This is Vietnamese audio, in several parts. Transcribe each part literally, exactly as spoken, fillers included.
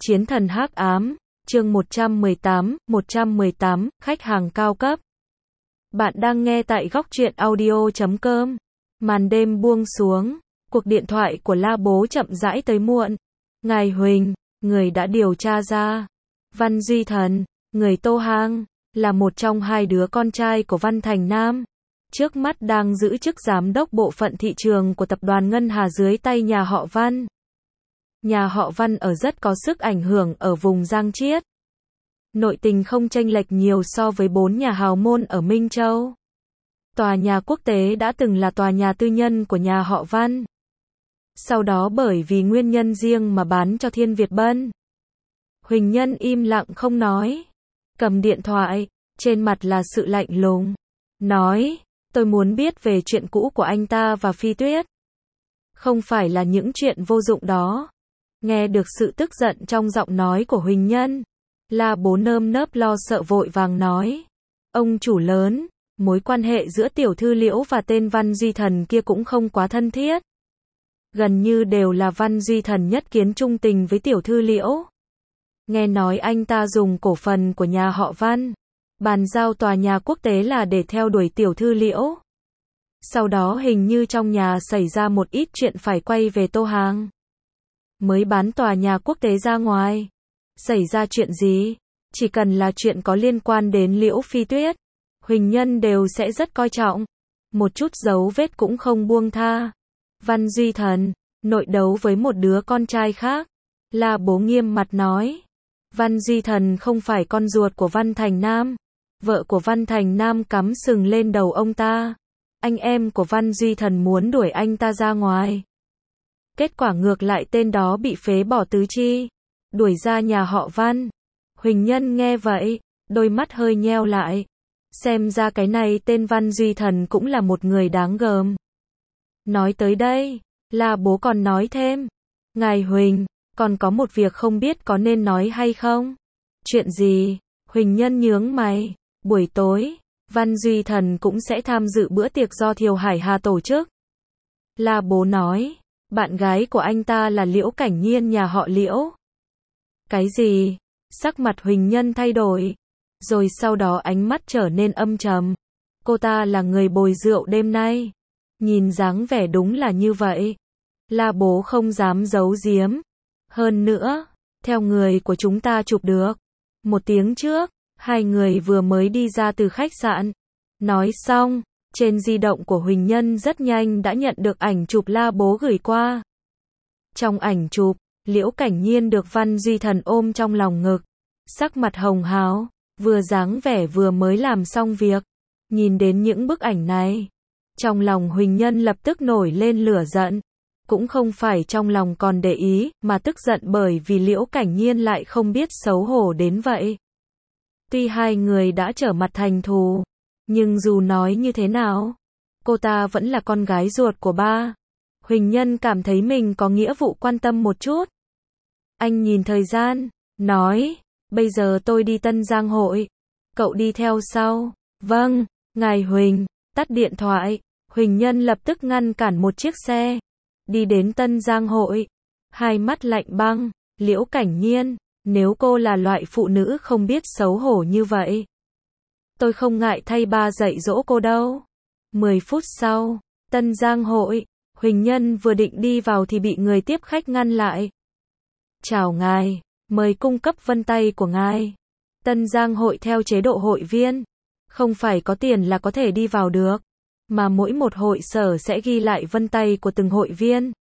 Chiến thần hắc ám, chương một trăm mười tám, một trăm mười tám, khách hàng cao cấp. Bạn đang nghe tại góc truyện audio chấm com. Màn đêm buông xuống, cuộc điện thoại của La Bố chậm rãi tới muộn. Ngài Huỳnh, người đã điều tra ra. Văn Duy Thần, người Tô Hang, là một trong hai đứa con trai của Văn Thành Nam. Trước mắt đang giữ chức giám đốc bộ phận thị trường của tập đoàn Ngân Hà dưới tay nhà họ Văn. Nhà họ Văn ở rất có sức ảnh hưởng ở vùng Giang Chiết. Nội tình không chênh lệch nhiều so với bốn nhà hào môn ở Minh Châu. Tòa nhà quốc tế đã từng là tòa nhà tư nhân của nhà họ Văn. Sau đó bởi vì nguyên nhân riêng mà bán cho Thiên Việt Bân. Huỳnh Nhân im lặng không nói. Cầm điện thoại, trên mặt là sự lạnh lùng. Nói, tôi muốn biết về chuyện cũ của anh ta và Phi Tuyết. Không phải là những chuyện vô dụng đó. Nghe được sự tức giận trong giọng nói của Huỳnh Nhân, La Bố nơm nớp lo sợ vội vàng nói. Ông chủ lớn, mối quan hệ giữa tiểu thư Liễu và tên Văn Duy Thần kia cũng không quá thân thiết. Gần như đều là Văn Duy Thần nhất kiến trung tình với tiểu thư Liễu. Nghe nói anh ta dùng cổ phần của nhà họ Văn, bàn giao tòa nhà quốc tế là để theo đuổi tiểu thư Liễu. Sau đó hình như trong nhà xảy ra một ít chuyện phải quay về Tô Hang. Mới bán tòa nhà quốc tế ra ngoài. Xảy ra chuyện gì? Chỉ cần là chuyện có liên quan đến Liễu Phi Tuyết, Huỳnh Nhân đều sẽ rất coi trọng. Một chút dấu vết cũng không buông tha. Văn Duy Thần, nội đấu với một đứa con trai khác. La Bố nghiêm mặt nói. Văn Duy Thần không phải con ruột của Văn Thành Nam. Vợ của Văn Thành Nam cắm sừng lên đầu ông ta. Anh em của Văn Duy Thần muốn đuổi anh ta ra ngoài. Kết quả ngược lại tên đó bị phế bỏ tứ chi, đuổi ra nhà họ Văn. Huỳnh Nhân nghe vậy, đôi mắt hơi nheo lại. Xem ra cái này tên Văn Duy Thần cũng là một người đáng gờm. Nói tới đây, La Bố còn nói thêm. Ngài Huỳnh, còn có một việc không biết có nên nói hay không? Chuyện gì? Huỳnh Nhân nhướng mày. Buổi tối, Văn Duy Thần cũng sẽ tham dự bữa tiệc do Thiều Hải Hà tổ chức. La Bố nói. Bạn gái của anh ta là Liễu Cảnh Nhiên nhà họ Liễu. Cái gì? Sắc mặt Huỳnh Nhân thay đổi. Rồi sau đó ánh mắt trở nên âm trầm. Cô ta là người bồi rượu đêm nay. Nhìn dáng vẻ đúng là như vậy. La Bố không dám giấu giếm. Hơn nữa, theo người của chúng ta chụp được. Một tiếng trước, hai người vừa mới đi ra từ khách sạn. Nói xong. Trên di động của Huỳnh Nhân rất nhanh đã nhận được ảnh chụp La Bố gửi qua. Trong ảnh chụp, Liễu Cảnh Nhiên được Văn Duy Thần ôm trong lòng ngực. Sắc mặt hồng hào, vừa dáng vẻ vừa mới làm xong việc. Nhìn đến những bức ảnh này, trong lòng Huỳnh Nhân lập tức nổi lên lửa giận. Cũng không phải trong lòng còn để ý, mà tức giận bởi vì Liễu Cảnh Nhiên lại không biết xấu hổ đến vậy. Tuy hai người đã trở mặt thành thù, nhưng dù nói như thế nào, cô ta vẫn là con gái ruột của ba. Huỳnh Nhân cảm thấy mình có nghĩa vụ quan tâm một chút. Anh nhìn thời gian, nói, bây giờ tôi đi Tân Giang hội. Cậu đi theo sau. Vâng, ngài Huỳnh, tắt điện thoại. Huỳnh Nhân lập tức ngăn cản một chiếc xe. Đi đến Tân Giang hội. Hai mắt lạnh băng, Liễu Cảnh Nhiên, nếu cô là loại phụ nữ không biết xấu hổ như vậy, tôi không ngại thay ba dạy dỗ cô đâu. Mười phút sau, Tân Giang hội, Huỳnh Nhân vừa định đi vào thì bị người tiếp khách ngăn lại. Chào ngài, mời cung cấp vân tay của ngài. Tân Giang hội theo chế độ hội viên, không phải có tiền là có thể đi vào được, mà mỗi một hội sở sẽ ghi lại vân tay của từng hội viên.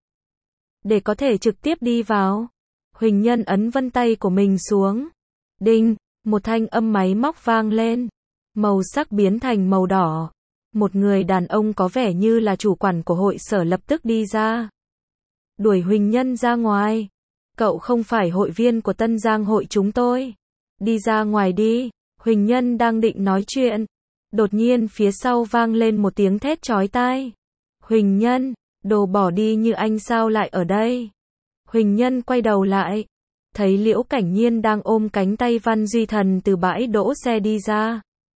Để có thể trực tiếp đi vào, Huỳnh Nhân ấn vân tay của mình xuống. Đinh, một thanh âm máy móc vang lên. Màu sắc biến thành màu đỏ. Một người đàn ông có vẻ như là chủ quản của hội sở lập tức đi ra. Đuổi Huỳnh Nhân ra ngoài. Cậu không phải hội viên của Tân Giang hội chúng tôi. Đi ra ngoài đi. Huỳnh Nhân đang định nói chuyện. Đột nhiên phía sau vang lên một tiếng thét chói tai. Huỳnh Nhân, đồ bỏ đi như anh sao lại ở đây? Huỳnh Nhân quay đầu lại. Thấy Liễu Cảnh Nhiên đang ôm cánh tay Văn Duy Thần từ bãi đỗ xe đi ra.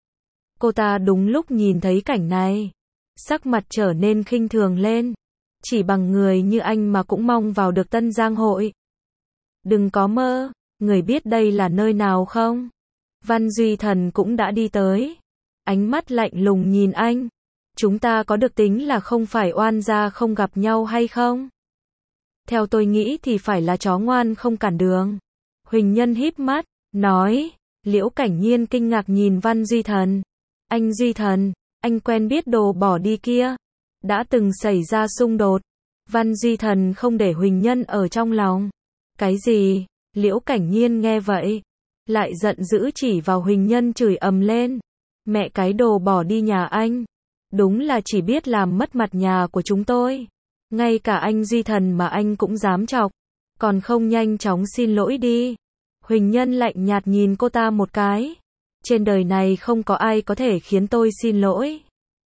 Cô ta đúng lúc nhìn thấy cảnh này, sắc mặt trở nên khinh thường lên. Chỉ bằng người như anh mà cũng mong vào được Tân Giang hội. Đừng có mơ, Người biết đây là nơi nào không? Văn Duy Thần cũng đã đi tới. Ánh mắt lạnh lùng nhìn anh. Chúng ta có được tính là không phải oan gia không gặp nhau hay không? Theo tôi nghĩ thì phải là chó ngoan không cản đường. Huỳnh Nhân híp mắt, nói. Liễu Cảnh Nhiên kinh ngạc nhìn Văn Duy Thần. Anh Duy Thần, anh quen biết đồ bỏ đi kia. Đã từng xảy ra xung đột. Văn Duy Thần không để Huỳnh Nhân ở trong lòng. Cái gì? Liễu Cảnh Nhiên nghe vậy. Lại giận dữ chỉ vào Huỳnh Nhân chửi ầm lên. Mẹ cái đồ bỏ đi nhà anh. Đúng là chỉ biết làm mất mặt nhà của chúng tôi. Ngay cả anh Duy Thần mà anh cũng dám chọc. Còn không nhanh chóng xin lỗi đi. Huỳnh Nhân lạnh nhạt nhìn cô ta một cái. Trên đời này không có ai có thể khiến tôi xin lỗi.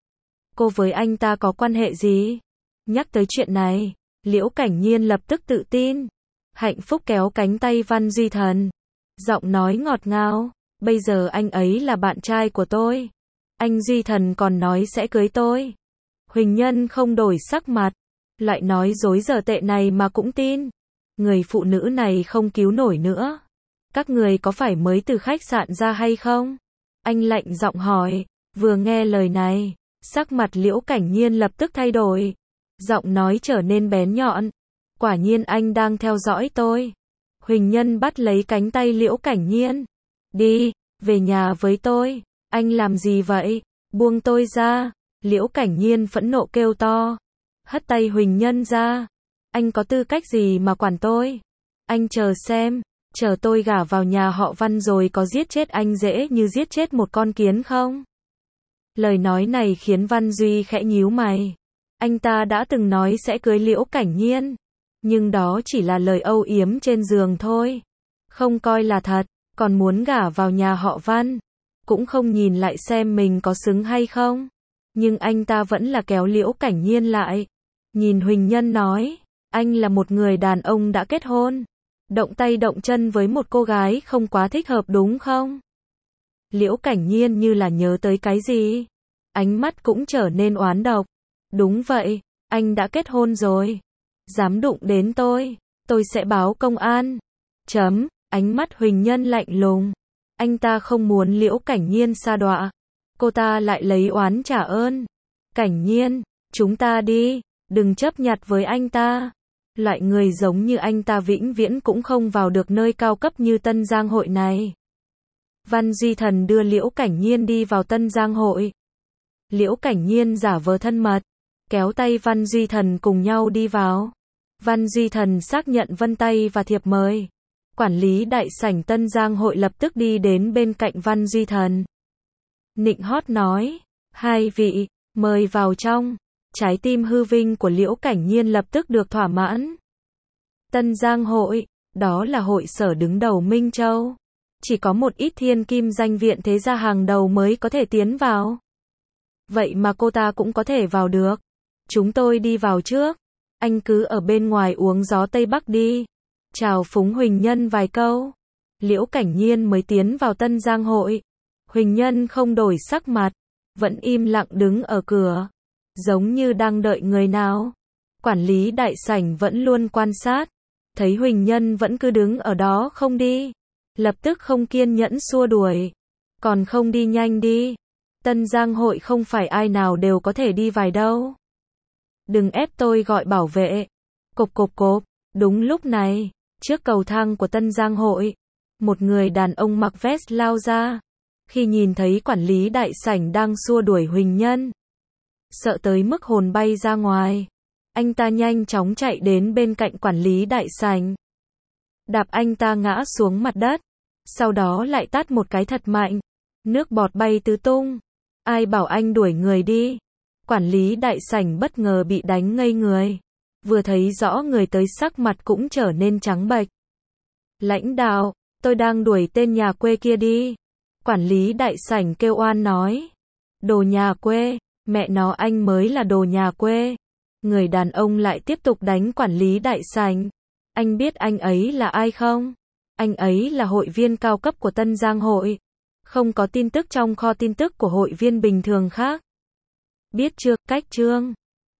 Cô với anh ta có quan hệ gì? Nhắc tới chuyện này, Liễu Cảnh Nhiên lập tức tự tin. Hạnh phúc kéo cánh tay Văn Duy Thần. Giọng nói ngọt ngào. Bây giờ anh ấy là bạn trai của tôi. Anh Duy Thần còn nói sẽ cưới tôi. Huỳnh Nhân không đổi sắc mặt. Lại nói dối dở tệ này mà cũng tin. Người phụ nữ này không cứu nổi nữa. Các người có phải mới từ khách sạn ra hay không? Anh lạnh giọng hỏi. Vừa nghe lời này, sắc mặt Liễu Cảnh Nhiên lập tức thay đổi. Giọng nói trở nên bén nhọn. Quả nhiên anh đang theo dõi tôi. Huỳnh Nhân bắt lấy cánh tay Liễu Cảnh Nhiên. Đi, về nhà với tôi. Anh làm gì vậy? Buông tôi ra. Liễu Cảnh Nhiên phẫn nộ kêu to. Hất tay Huỳnh Nhân ra. Anh có tư cách gì mà quản tôi? Anh chờ xem. Chờ tôi gả vào nhà họ Văn rồi có giết chết anh dễ như giết chết một con kiến không? Lời nói này khiến Văn Duy khẽ nhíu mày. Anh ta đã từng nói sẽ cưới Liễu Cảnh Nhiên. Nhưng đó chỉ là lời âu yếm trên giường thôi. Không coi là thật. Còn muốn gả vào nhà họ Văn. Cũng không nhìn lại xem mình có xứng hay không. Nhưng anh ta vẫn là kéo Liễu Cảnh Nhiên lại. Nhìn Huỳnh Nhân nói. Anh là một người đàn ông đã kết hôn. Động tay động chân với một cô gái không quá thích hợp đúng không? Liễu Cảnh Nhiên như là nhớ tới cái gì. Ánh mắt cũng trở nên oán độc. Đúng vậy, anh đã kết hôn rồi. Dám đụng đến tôi, tôi sẽ báo công an. Chấm, ánh mắt Huỳnh Nhân lạnh lùng. Anh ta không muốn Liễu Cảnh Nhiên sa đọa. Cô ta lại lấy oán trả ơn. Cảnh Nhiên, chúng ta đi, đừng chấp nhặt với anh ta. Loại người giống như anh ta vĩnh viễn cũng không vào được nơi cao cấp như Tân Giang Hội này. Văn Duy Thần đưa Liễu Cảnh Nhiên đi vào Tân Giang Hội. Liễu Cảnh Nhiên giả vờ thân mật, kéo tay Văn Duy Thần cùng nhau đi vào. Văn Duy Thần xác nhận vân tay và thiệp mời. Quản lý đại sảnh Tân Giang Hội lập tức đi đến bên cạnh Văn Duy Thần. Nịnh hót nói, hai vị, mời vào trong. Trái tim hư vinh của Liễu Cảnh Nhiên lập tức được thỏa mãn. Tân Giang Hội, đó là hội sở đứng đầu Minh Châu. Chỉ có một ít thiên kim danh viện thế gia hàng đầu mới có thể tiến vào. Vậy mà cô ta cũng có thể vào được. Chúng tôi đi vào trước. Anh cứ ở bên ngoài uống gió Tây Bắc đi. Chào phúng Huỳnh Nhân vài câu. Liễu Cảnh Nhiên mới tiến vào Tân Giang Hội. Huỳnh Nhân không đổi sắc mặt. Vẫn im lặng đứng ở cửa. Giống như đang đợi người nào. Quản lý đại sảnh vẫn luôn quan sát. Thấy Huỳnh Nhân vẫn cứ đứng ở đó không đi. Lập tức không kiên nhẫn xua đuổi. Còn không đi nhanh đi. Tân Giang Hội không phải ai nào đều có thể đi vào đâu. Đừng ép tôi gọi bảo vệ. Cộp cộp cộp. Đúng lúc này, trước cầu thang của Tân Giang Hội, một người đàn ông mặc vest lao ra. Khi nhìn thấy quản lý đại sảnh đang xua đuổi Huỳnh Nhân, sợ tới mức hồn bay ra ngoài, anh ta nhanh chóng chạy đến bên cạnh quản lý đại sảnh. Đạp anh ta ngã xuống mặt đất, sau đó lại tát một cái thật mạnh. Nước bọt bay tứ tung. Ai bảo anh đuổi người đi? Quản lý đại sảnh bất ngờ bị đánh ngây người. Vừa thấy rõ người tới sắc mặt cũng trở nên trắng bệch. Lãnh đạo, tôi đang đuổi tên nhà quê kia đi. Quản lý đại sảnh kêu oan nói. Đồ nhà quê, mẹ nó anh mới là đồ nhà quê. Người đàn ông lại tiếp tục đánh quản lý đại sảnh. Anh biết anh ấy là ai không? Anh ấy là hội viên cao cấp của Tân Giang Hội. Không có tin tức trong kho tin tức của hội viên bình thường khác. Biết chưa, cách chương.